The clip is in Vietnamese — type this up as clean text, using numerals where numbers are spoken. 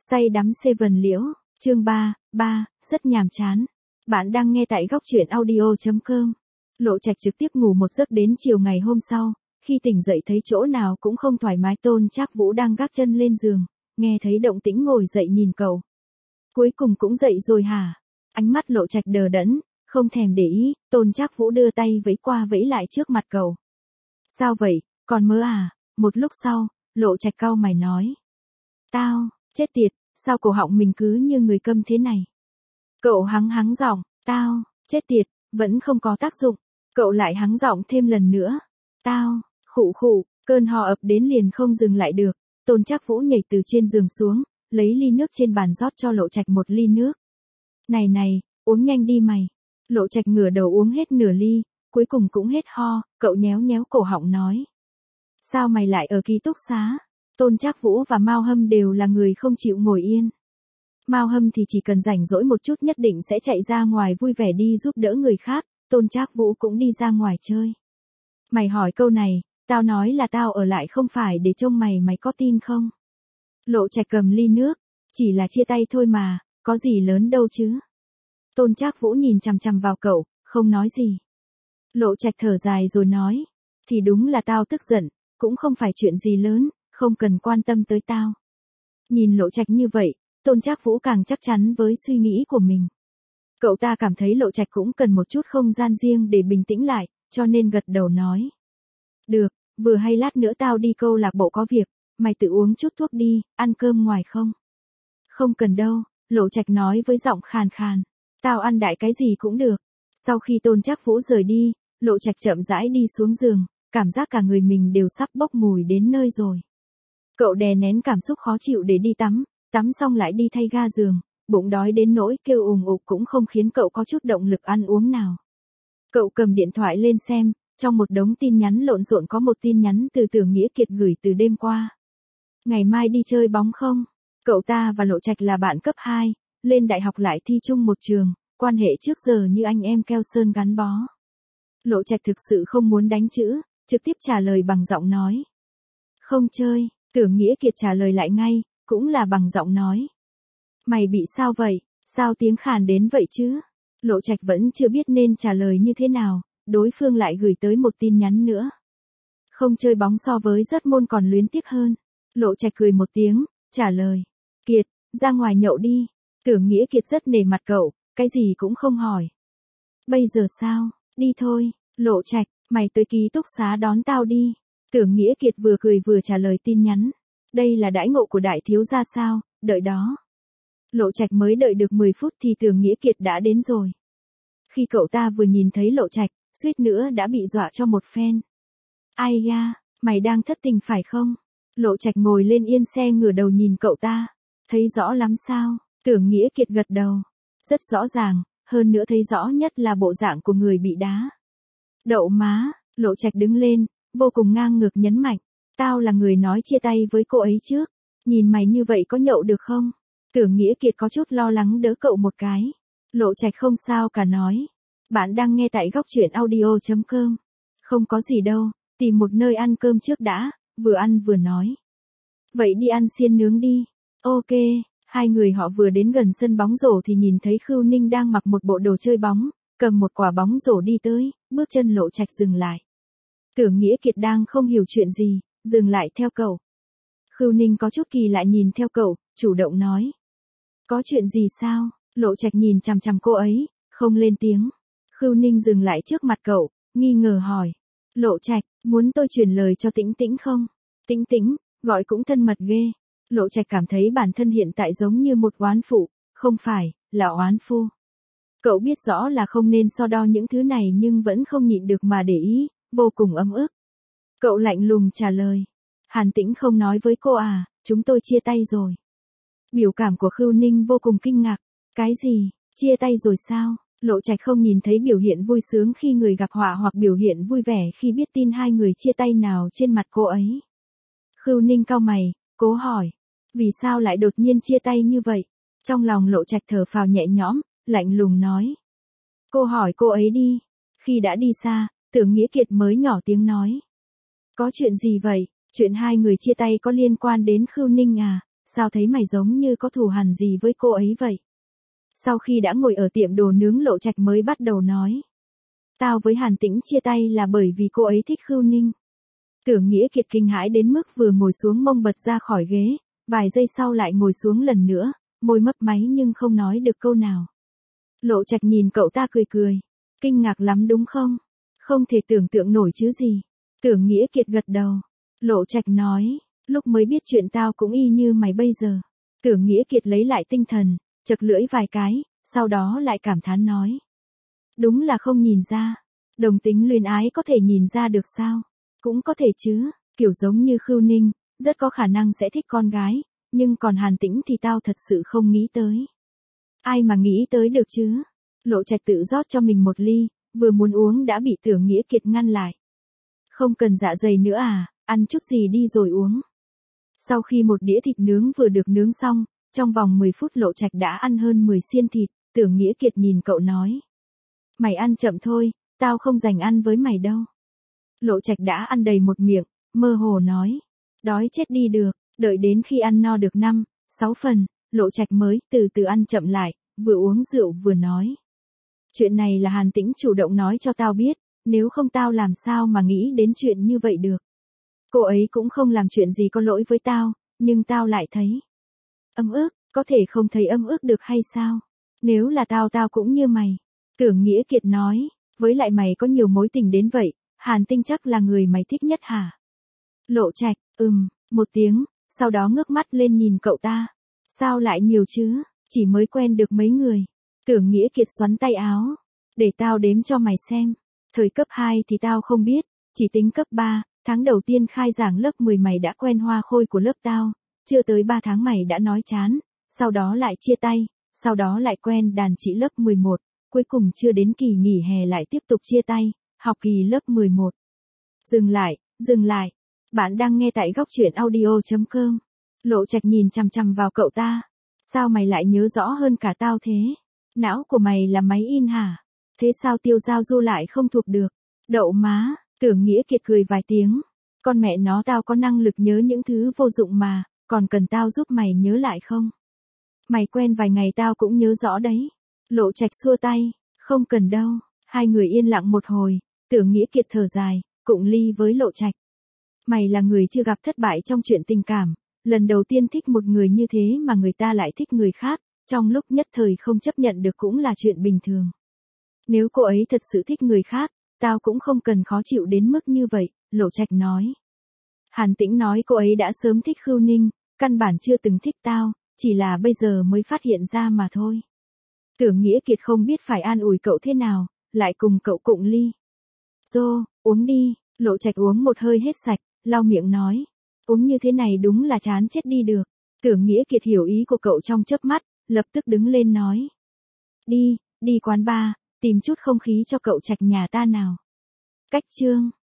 Say đắm Seven Liễu, chương 3, rất nhàm chán. Bạn đang nghe tại góc truyện audio.com. Lộ Trạch trực tiếp ngủ một giấc đến chiều ngày hôm sau, khi tỉnh dậy thấy chỗ nào cũng không thoải mái. Tôn Trác Vũ đang gác chân lên giường, nghe thấy động tĩnh ngồi dậy nhìn cậu. Cuối cùng cũng dậy rồi hả? Ánh mắt Lộ Trạch đờ đẫn, không thèm để ý. Tôn Trác Vũ đưa tay vẫy qua vẫy lại trước mặt cậu. Sao vậy, còn mơ à? Một lúc sau, Lộ Trạch cau mày nói. Tao, chết tiệt, sao cổ họng mình cứ như người câm thế này? Cậu hắng giọng, tao, chết tiệt, vẫn không có tác dụng. Cậu lại hắng giọng thêm lần nữa. Tao, khụ, cơn ho ập đến liền không dừng lại được. Tôn Trác Vũ nhảy từ trên giường xuống, lấy ly nước trên bàn rót cho Lộ Trạch một ly nước. Này, uống nhanh đi mày. Lộ Trạch ngửa đầu uống hết nửa ly, cuối cùng cũng hết ho. Cậu nhéo cổ họng nói. Sao mày lại ở ký túc xá? Tôn Trác Vũ và Mao Hâm đều là người không chịu ngồi yên. Mao Hâm thì chỉ cần rảnh rỗi một chút nhất định sẽ chạy ra ngoài vui vẻ đi giúp đỡ người khác. Tôn Trác Vũ cũng đi ra ngoài chơi. Mày hỏi câu này, tao nói là tao ở lại không phải để trông mày có tin không? Lộ Trạch cầm ly nước, chỉ là chia tay thôi mà, có gì lớn đâu chứ. Tôn Trác Vũ nhìn chằm chằm vào cậu, không nói gì. Lộ Trạch thở dài rồi nói, thì đúng là tao tức giận, cũng không phải chuyện gì lớn, không cần quan tâm tới tao. Nhìn Lộ Trạch như vậy, Tôn Trác Vũ càng chắc chắn với suy nghĩ của mình. Cậu ta cảm thấy Lộ Trạch cũng cần một chút không gian riêng để bình tĩnh lại, cho nên gật đầu nói. Được, vừa hay lát nữa tao đi câu lạc bộ có việc, mày tự uống chút thuốc đi, ăn cơm ngoài không? Không cần đâu, Lộ Trạch nói với giọng khàn khàn. Tao ăn đại cái gì cũng được. Sau khi Tôn Trác Vũ rời đi, Lộ Trạch chậm rãi đi xuống giường, cảm giác cả người mình đều sắp bốc mùi đến nơi rồi. Cậu đè nén cảm xúc khó chịu để đi tắm xong lại đi thay ga giường, bụng đói đến nỗi kêu ùng ục cũng không khiến cậu có chút động lực ăn uống nào. Cậu cầm điện thoại lên xem, trong một đống tin nhắn lộn xộn có một tin nhắn từ Tưởng Nghĩa Kiệt gửi từ đêm qua. Ngày mai đi chơi bóng không? Cậu ta và Lộ Trạch là bạn cấp 2, lên đại học lại thi chung một trường, quan hệ trước giờ như anh em keo sơn gắn bó. Lộ Trạch thực sự không muốn đánh chữ, trực tiếp trả lời bằng giọng nói. Không chơi. Tưởng Nghĩa Kiệt trả lời lại ngay, cũng là bằng giọng nói. Mày bị sao vậy? Sao tiếng khàn đến vậy chứ? Lộ Trạch vẫn chưa biết nên trả lời như thế nào, đối phương lại gửi tới một tin nhắn nữa. Không chơi bóng so với rất môn còn luyến tiếc hơn. Lộ Trạch cười một tiếng, trả lời. Kiệt, ra ngoài nhậu đi. Tưởng Nghĩa Kiệt rất nể mặt cậu, cái gì cũng không hỏi. Bây giờ sao? Đi thôi. Lộ Trạch, mày tới ký túc xá đón tao đi. Tưởng Nghĩa Kiệt vừa cười vừa trả lời tin nhắn. Đây là đãi ngộ của đại thiếu gia sao, đợi đó. Lộ Trạch mới đợi được 10 phút thì Tưởng Nghĩa Kiệt đã đến rồi. Khi cậu ta vừa nhìn thấy Lộ Trạch, suýt nữa đã bị dọa cho một phen. Ai da, mày đang thất tình phải không? Lộ Trạch ngồi lên yên xe ngửa đầu nhìn cậu ta. Thấy rõ lắm sao? Tưởng Nghĩa Kiệt gật đầu. Rất rõ ràng, hơn nữa thấy rõ nhất là bộ dạng của người bị đá. Đậu má, Lộ Trạch đứng lên, vô cùng ngang ngược nhấn mạnh. Tao là người nói chia tay với cô ấy trước. Nhìn mày như vậy có nhậu được không? Tưởng Nghĩa Kiệt có chút lo lắng đỡ cậu một cái. Lộ Trạch không sao cả nói. Bạn đang nghe tại góc truyện audio.com. Không có gì đâu, tìm một nơi ăn cơm trước đã, vừa ăn vừa nói. Vậy đi ăn xiên nướng đi. Ok, hai người họ vừa đến gần sân bóng rổ thì nhìn thấy Khưu Ninh đang mặc một bộ đồ chơi bóng, cầm một quả bóng rổ đi tới, bước chân Lộ Trạch dừng lại. Tưởng Nghĩa Kiệt đang không hiểu chuyện gì, dừng lại theo cậu. Khưu Ninh có chút kỳ lạ nhìn theo cậu, chủ động nói. Có chuyện gì sao? Lộ Trạch nhìn chằm chằm cô ấy, không lên tiếng. Khưu Ninh dừng lại trước mặt cậu, nghi ngờ hỏi. Lộ Trạch, muốn tôi truyền lời cho Tĩnh Tĩnh không? Tĩnh Tĩnh, gọi cũng thân mật ghê. Lộ Trạch cảm thấy bản thân hiện tại giống như một oán phụ, không phải, là oán phu. Cậu biết rõ là không nên so đo những thứ này nhưng vẫn không nhịn được mà để ý, vô cùng ấm ức. Cậu lạnh lùng trả lời. Hàn Tĩnh không nói với cô à, chúng tôi chia tay rồi. Biểu cảm của Khưu Ninh vô cùng kinh ngạc. Cái gì, chia tay rồi sao? Lộ Trạch không nhìn thấy biểu hiện vui sướng khi người gặp họa hoặc biểu hiện vui vẻ khi biết tin hai người chia tay nào trên mặt cô ấy. Khưu Ninh cau mày, cố hỏi. Vì sao lại đột nhiên chia tay như vậy? Trong lòng Lộ Trạch thở phào nhẹ nhõm, lạnh lùng nói. Cô hỏi cô ấy đi. Khi đã đi xa, Tưởng Nghĩa Kiệt mới nhỏ tiếng nói. Có chuyện gì vậy? Chuyện hai người chia tay có liên quan đến Khưu Ninh à? sao thấy mày giống như có thù hằn gì với cô ấy vậy? Sau khi đã ngồi ở tiệm đồ nướng Lộ Trạch mới bắt đầu nói. Tao với Hàn Tĩnh chia tay là bởi vì cô ấy thích Khưu Ninh. Tưởng Nghĩa Kiệt kinh hãi đến mức vừa ngồi xuống mông bật ra khỏi ghế, vài giây sau lại ngồi xuống lần nữa, môi mấp máy nhưng không nói được câu nào. Lộ Trạch nhìn cậu ta cười cười. Kinh ngạc lắm đúng không? Không thể tưởng tượng nổi chứ gì. Tưởng Nghĩa Kiệt gật đầu. Lộ Trạch nói, lúc mới biết chuyện tao cũng y như mày bây giờ. Tưởng Nghĩa Kiệt lấy lại tinh thần, chật lưỡi vài cái, sau đó lại cảm thán nói. Đúng là không nhìn ra. Đồng tính luyến ái có thể nhìn ra được sao? Cũng có thể chứ, kiểu giống như Khưu Ninh, rất có khả năng sẽ thích con gái, nhưng còn Hàn Tĩnh thì tao thật sự không nghĩ tới. Ai mà nghĩ tới được chứ? Lộ Trạch tự rót cho mình một ly, vừa muốn uống đã bị Tưởng Nghĩa Kiệt ngăn lại. Không cần dạ dày nữa à, ăn chút gì đi rồi uống. Sau khi một đĩa thịt nướng vừa được nướng xong, trong vòng 10 phút Lộ Trạch đã ăn hơn 10 xiên thịt, Tưởng Nghĩa Kiệt nhìn cậu nói. Mày ăn chậm thôi, tao không dành ăn với mày đâu. Lộ Trạch đã ăn đầy một miệng, mơ hồ nói. Đói chết đi được, đợi đến khi ăn no được 5, 6 phần, Lộ Trạch mới từ từ ăn chậm lại, vừa uống rượu vừa nói. Chuyện này là Hàn Tĩnh chủ động nói cho tao biết, nếu không tao làm sao mà nghĩ đến chuyện như vậy được. Cô ấy cũng không làm chuyện gì có lỗi với tao, nhưng tao lại thấy ấm ức, có thể không thấy ấm ức được hay sao? Nếu là tao cũng như mày. Tưởng Nghĩa Kiệt nói, với lại mày có nhiều mối tình đến vậy, Hàn Tinh chắc là người mày thích nhất hả? Lộ Trạch, một tiếng, sau đó ngước mắt lên nhìn cậu ta. Sao lại nhiều chứ, chỉ mới quen được mấy người. Tưởng Nghĩa Kiệt xoắn tay áo. Để tao đếm cho mày xem. Thời cấp 2 thì tao không biết, chỉ tính cấp 3, tháng đầu tiên khai giảng lớp 10 mày đã quen Hoa Khôi của lớp tao. Chưa tới 3 tháng mày đã nói chán, sau đó lại chia tay, sau đó lại quen đàn chị lớp 11, cuối cùng chưa đến kỳ nghỉ hè lại tiếp tục chia tay, học kỳ lớp 11. Dừng lại. Bạn đang nghe tại góc truyện audio.com. Lộ Trạch nhìn chằm chằm vào cậu ta. Sao mày lại nhớ rõ hơn cả tao thế? Não của mày là máy in hả? Thế sao Tiêu Giao Du lại không thuộc được? Đậu má, Tưởng Nghĩa Kiệt cười vài tiếng. Con mẹ nó tao có năng lực nhớ những thứ vô dụng mà, còn cần tao giúp mày nhớ lại không? Mày quen vài ngày tao cũng nhớ rõ đấy. Lộ Trạch xua tay, không cần đâu. Hai người yên lặng một hồi, Tưởng Nghĩa Kiệt thở dài, cụng ly với Lộ Trạch. Mày là người chưa gặp thất bại trong chuyện tình cảm, lần đầu tiên thích một người như thế mà người ta lại thích người khác, trong lúc nhất thời không chấp nhận được cũng là chuyện bình thường. Nếu cô ấy thật sự thích người khác, tao cũng không cần khó chịu đến mức như vậy, Lộ Trạch nói. Hàn Tĩnh nói cô ấy đã sớm thích Khưu Ninh, căn bản chưa từng thích tao, chỉ là bây giờ mới phát hiện ra mà thôi. Tưởng Nghĩa Kiệt không biết phải an ủi cậu thế nào, lại cùng cậu cụng ly. Dô, uống đi, Lộ Trạch uống một hơi hết sạch, lau miệng nói. Uống như thế này đúng là chán chết đi được. Tưởng Nghĩa Kiệt hiểu ý của cậu trong chớp mắt, lập tức đứng lên nói. Đi quán bar, tìm chút không khí cho cậu Trạch nhà ta nào. Cách chương.